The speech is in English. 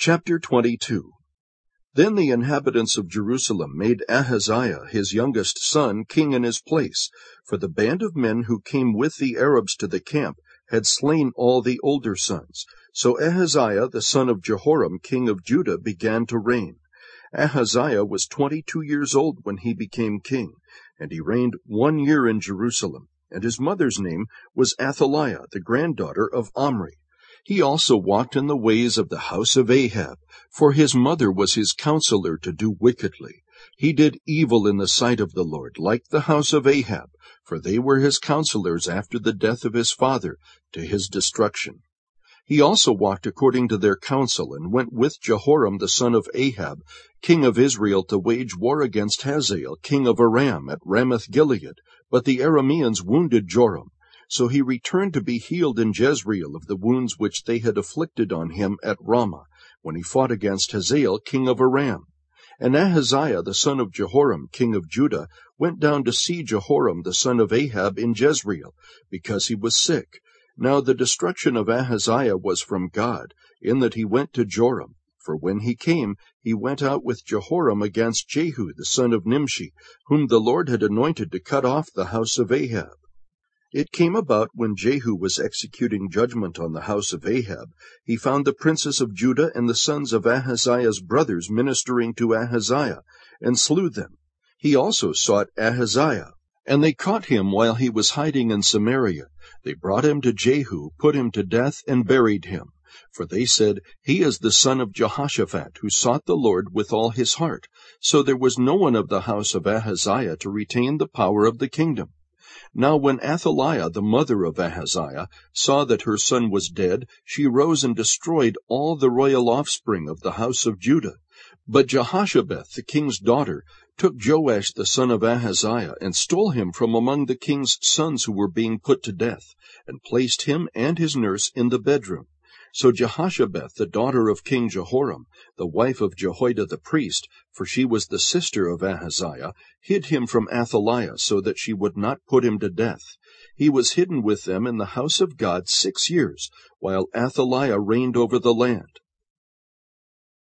Chapter 22. Then the inhabitants of Jerusalem made Ahaziah his youngest son king in his place, for the band of men who came with the Arabs to the camp had slain all the older sons. So Ahaziah the son of Jehoram king of Judah began to reign. Ahaziah was 22 years old when he became king, and he reigned 1 year in Jerusalem, and his mother's name was Athaliah, the granddaughter of Omri. He also walked in the ways of the house of Ahab, for his mother was his counselor to do wickedly. He did evil in the sight of the Lord, like the house of Ahab, for they were his counselors after the death of his father, to his destruction. He also walked according to their counsel, and went with Jehoram the son of Ahab, king of Israel, to wage war against Hazael, king of Aram, at Ramoth-Gilead. But the Arameans wounded Joram. So he returned to be healed in Jezreel of the wounds which they had afflicted on him at Ramah, when he fought against Hazael, king of Aram. And Ahaziah the son of Jehoram, king of Judah, went down to see Jehoram the son of Ahab in Jezreel, because he was sick. Now the destruction of Ahaziah was from God, in that he went to Joram. For when he came, he went out with Jehoram against Jehu the son of Nimshi, whom the Lord had anointed to cut off the house of Ahab. It came about, when Jehu was executing judgment on the house of Ahab, he found the princes of Judah and the sons of Ahaziah's brothers ministering to Ahaziah, and slew them. He also sought Ahaziah, and they caught him while he was hiding in Samaria. They brought him to Jehu, put him to death, and buried him. For they said, "He is the son of Jehoshaphat, who sought the Lord with all his heart." So there was no one of the house of Ahaziah to retain the power of the kingdom. Now when Athaliah, the mother of Ahaziah, saw that her son was dead, she rose and destroyed all the royal offspring of the house of Judah. But Jehoshabeth, the king's daughter, took Joash the son of Ahaziah, and stole him from among the king's sons who were being put to death, and placed him and his nurse in the bedroom. So Jehoshabeth, the daughter of King Jehoram, the wife of Jehoiada the priest, for she was the sister of Ahaziah, hid him from Athaliah, so that she would not put him to death. He was hidden with them in the house of God 6 years, while Athaliah reigned over the land.